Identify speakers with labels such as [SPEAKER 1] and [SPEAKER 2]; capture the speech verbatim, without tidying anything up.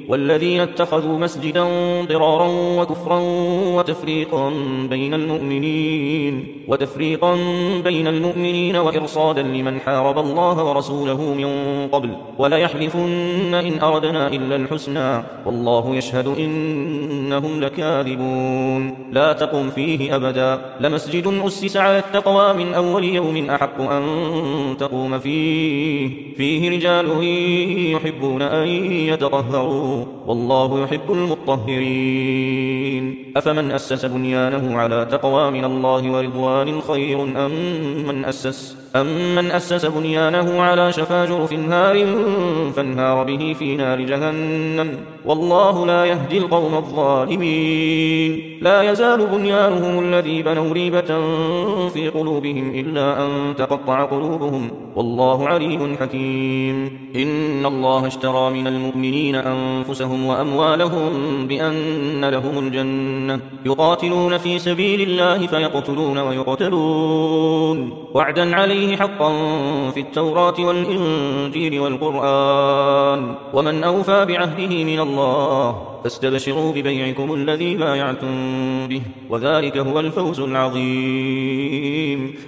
[SPEAKER 1] والذين اتخذوا مسجدا ضرارا وكفرا وتفريقا بين المؤمنين وتفريقا بين المؤمنين وإرصادا لمن حارب الله ورسوله من قبل وليحلفن إن أردنا إلا الحسنى والله يشهد إنهم لكاذبون لا تقم فيه أبدا لمسجد أسس على التقوى من أول يوم أحق أن تقوم فيه فيه رجال يحبون أن يتطهروا والله يحب المطهرين أفمن أسس بنيانه على تقوى من الله ورضوان خير أم من أسس أم من أسس بنيانه على شفا جرف نار فانهار به في نار جهنم والله لا يهدي القوم الظالمين لا يزال بنيانهم الذي بنوا ريبة في قلوبهم إلا أن تقطع قلوبهم والله عليم حكيم إن الله اشترى من المؤمنين أنفسهم وأموالهم بأن لهم الجنة يقاتلون في سبيل الله فيقتلون ويقتلون وعدا عليه حقا في التوراة والإنجيل والقرآن ومن أوفى بعهده من الله فاستبشروا ببيعكم الذي بايعتم به وذلك هو الفوز العظيم